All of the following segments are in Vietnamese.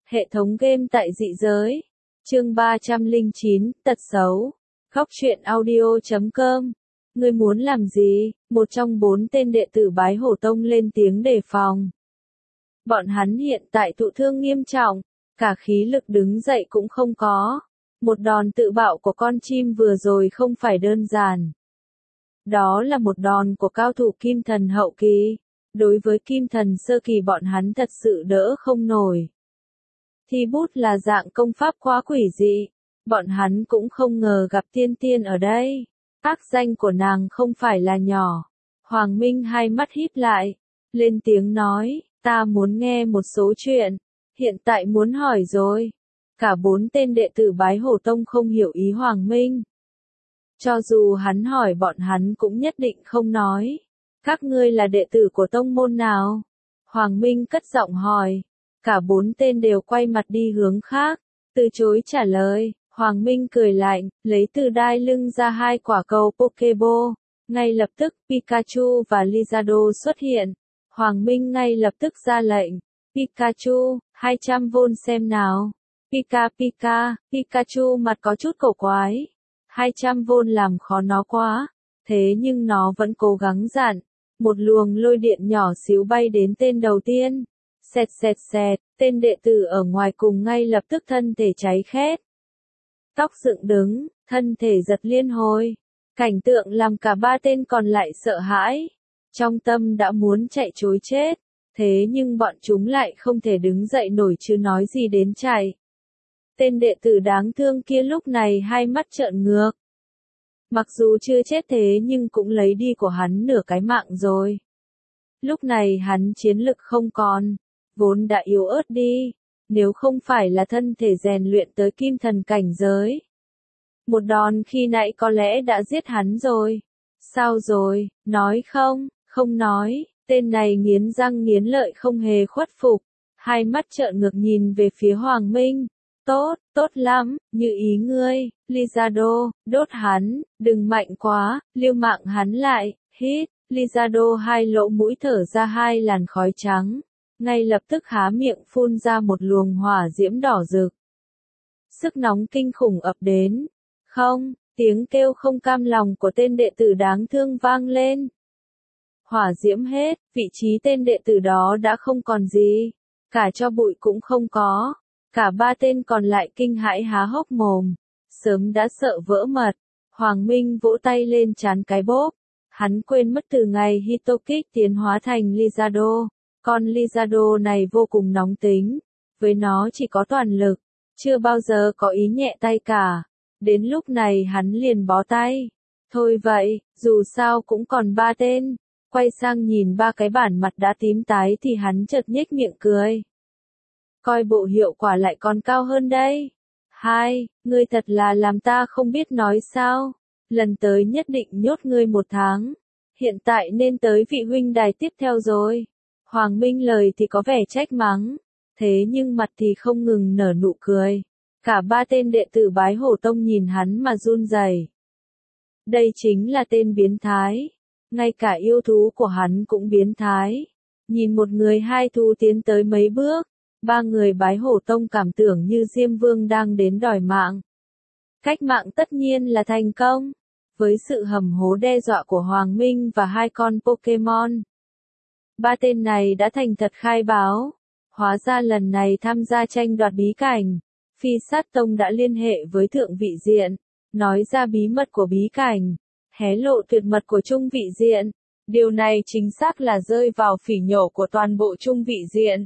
Hệ thống game tại dị giới. Chương 309, tật xấu. Khóc truyện audio.com. Ngươi muốn làm gì? Một trong 4 tên đệ tử Bái Hổ Tông lên tiếng đề phòng. Bọn hắn hiện tại thụ thương nghiêm trọng, cả khí lực đứng dậy cũng không có. Một đòn tự bạo của con chim vừa rồi không phải đơn giản. Đó là một đòn của cao thủ kim thần hậu kỳ. Đối với kim thần sơ kỳ bọn hắn thật sự đỡ không nổi. Thi bút là dạng công pháp quá quỷ dị. Bọn hắn cũng không ngờ gặp tiên tiên ở đây. Ác danh của nàng không phải là nhỏ. Hoàng Minh hai mắt híp lại. Lên tiếng nói, ta muốn nghe một số chuyện. Hiện tại muốn hỏi rồi. Cả 4 tên đệ tử Bái Hổ Tông không hiểu ý Hoàng Minh. Cho dù hắn hỏi bọn hắn cũng nhất định không nói. Các ngươi là đệ tử của tông môn nào? Hoàng Minh cất giọng hỏi. Cả 4 tên đều quay mặt đi hướng khác, từ chối trả lời. Hoàng Minh cười lạnh, lấy từ đai lưng ra 2 quả cầu Pokeball. Ngay lập tức, Pikachu và Lizardo xuất hiện. Hoàng Minh ngay lập tức ra lệnh. Pikachu, 200V xem nào. Pikachu mặt có chút cổ quái. 200V làm khó nó quá. Thế nhưng nó vẫn cố gắng dặn. Một luồng lôi điện nhỏ xíu bay đến tên đầu tiên. Xẹt xẹt xẹt, tên đệ tử ở ngoài cùng ngay lập tức thân thể cháy khét. Tóc dựng đứng, thân thể giật liên hồi. Cảnh tượng làm cả 3 tên còn lại sợ hãi. Trong tâm đã muốn chạy trối chết. Thế nhưng bọn chúng lại không thể đứng dậy nổi chứ nói gì đến chạy. Tên đệ tử đáng thương kia lúc này hai mắt trợn ngược. Mặc dù chưa chết thế nhưng cũng lấy đi của hắn nửa cái mạng rồi. Lúc này hắn chiến lực không còn, vốn đã yếu ớt đi, nếu không phải là thân thể rèn luyện tới kim thần cảnh giới. Một đòn khi nãy có lẽ đã giết hắn rồi. Sao rồi, nói không, không nói, tên này nghiến răng nghiến lợi không hề khuất phục, hai mắt trợn ngược nhìn về phía Hoàng Minh. Tốt lắm, như ý ngươi, Lizardo, đốt hắn, đừng mạnh quá, liêu mạng hắn lại, hít, Lizardo 2 lỗ mũi thở ra 2 làn khói trắng, ngay lập tức há miệng phun ra một luồng hỏa diễm đỏ rực. Sức nóng kinh khủng ập đến, không, tiếng kêu không cam lòng của tên đệ tử đáng thương vang lên. Hỏa diễm hết, vị trí tên đệ tử đó đã không còn gì, cả tro bụi cũng không có. Cả 3 tên còn lại kinh hãi há hốc mồm, sớm đã sợ vỡ mật. Hoàng Minh vỗ tay lên trán cái bốp. Hắn quên mất từ ngày Hitokik tiến hóa thành Lizardo. Con Lizardo này vô cùng nóng tính, với nó chỉ có toàn lực, chưa bao giờ có ý nhẹ tay cả. Đến lúc này hắn liền bó tay. Thôi vậy, dù sao cũng còn 3 tên. Quay sang nhìn 3 cái bản mặt đã tím tái thì hắn chợt nhếch miệng cười. Coi bộ hiệu quả lại còn cao hơn đây. Ngươi thật là làm ta không biết nói sao. Lần tới nhất định nhốt ngươi 1 tháng. Hiện tại nên tới vị huynh đài tiếp theo rồi. Hoàng Minh lời thì có vẻ trách mắng. Thế nhưng mặt thì không ngừng nở nụ cười. Cả 3 tên đệ tử Bái Hổ Tông nhìn hắn mà run rẩy. Đây chính là tên biến thái. Ngay cả yêu thú của hắn cũng biến thái. Nhìn một người 2 thú tiến tới mấy bước. 3 người Bái Hổ Tông cảm tưởng như Diêm Vương đang đến đòi mạng. Cách mạng tất nhiên là thành công. Với sự hầm hố đe dọa của Hoàng Minh và 2 con Pokemon. 3 tên này đã thành thật khai báo. Hóa ra lần này tham gia tranh đoạt bí cảnh. Phi Sát Tông đã liên hệ với Thượng Vị Diện. Nói ra bí mật của bí cảnh. Hé lộ tuyệt mật của Trung Vị Diện. Điều này chính xác là rơi vào phỉ nhổ của toàn bộ Trung Vị Diện.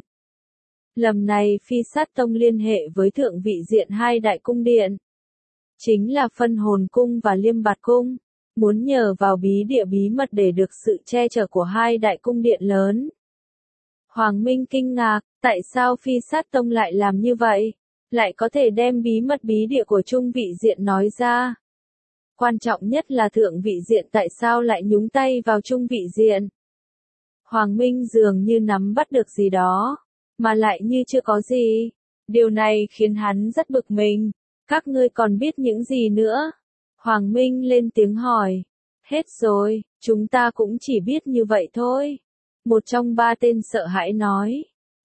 Lần này Phi Sát Tông liên hệ với Thượng Vị Diện 2 đại cung điện. Chính là Phân Hồn Cung và Liêm Bạt Cung. Muốn nhờ vào bí địa bí mật để được sự che chở của 2 đại cung điện lớn. Hoàng Minh kinh ngạc, tại sao Phi Sát Tông lại làm như vậy? Lại có thể đem bí mật bí địa của Trung Vị Diện nói ra. Quan trọng nhất là Thượng Vị Diện tại sao lại nhúng tay vào Trung Vị Diện. Hoàng Minh dường như nắm bắt được gì đó. Mà lại như chưa có gì. Điều này khiến hắn rất bực mình. Các ngươi còn biết những gì nữa? Hoàng Minh lên tiếng hỏi. Hết rồi, chúng ta cũng chỉ biết như vậy thôi. Một trong 3 tên sợ hãi nói.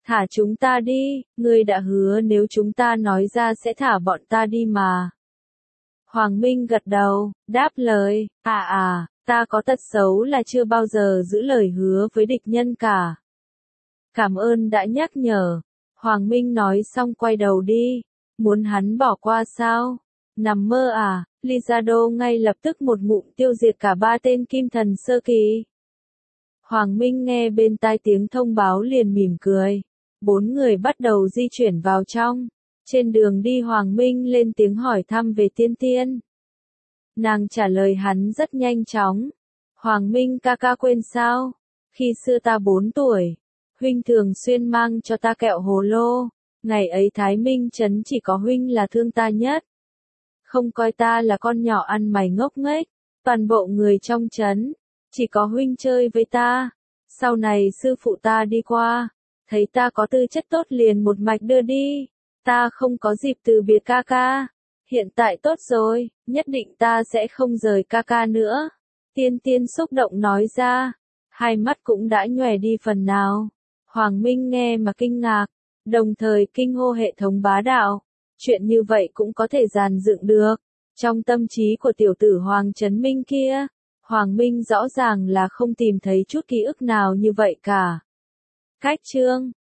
Thả chúng ta đi, ngươi đã hứa nếu chúng ta nói ra sẽ thả bọn ta đi mà. Hoàng Minh gật đầu, đáp lời, ta có tật xấu là chưa bao giờ giữ lời hứa với địch nhân cả. Cảm ơn đã nhắc nhở. Hoàng Minh nói xong quay đầu đi. Muốn hắn bỏ qua sao? Nằm mơ à? Lizardo ngay lập tức một ngụm tiêu diệt cả 3 tên kim thần sơ kỳ. Hoàng Minh nghe bên tai tiếng thông báo liền mỉm cười. 4 người bắt đầu di chuyển vào trong. Trên đường đi Hoàng Minh lên tiếng hỏi thăm về Tiên Tiên. Nàng trả lời hắn rất nhanh chóng. Hoàng Minh ca ca quên sao? Khi xưa ta 4 tuổi, huynh thường xuyên mang cho ta kẹo hồ lô. Ngày ấy Thái Minh trấn chỉ có huynh là thương ta nhất. Không coi ta là con nhỏ ăn mày ngốc nghếch. Toàn bộ người trong trấn, chỉ có huynh chơi với ta. Sau này sư phụ ta đi qua, thấy ta có tư chất tốt liền một mạch đưa đi. Ta không có dịp từ biệt ca ca. Hiện tại tốt rồi, nhất định ta sẽ không rời ca ca nữa. Tiên Tiên xúc động nói ra. Hai mắt cũng đã nhòe đi phần nào. Hoàng Minh nghe mà kinh ngạc, đồng thời kinh hô hệ thống bá đạo. Chuyện như vậy cũng có thể dàn dựng được. Trong tâm trí của tiểu tử Hoàng Trấn Minh kia, Hoàng Minh rõ ràng là không tìm thấy chút ký ức nào như vậy cả. Cách chương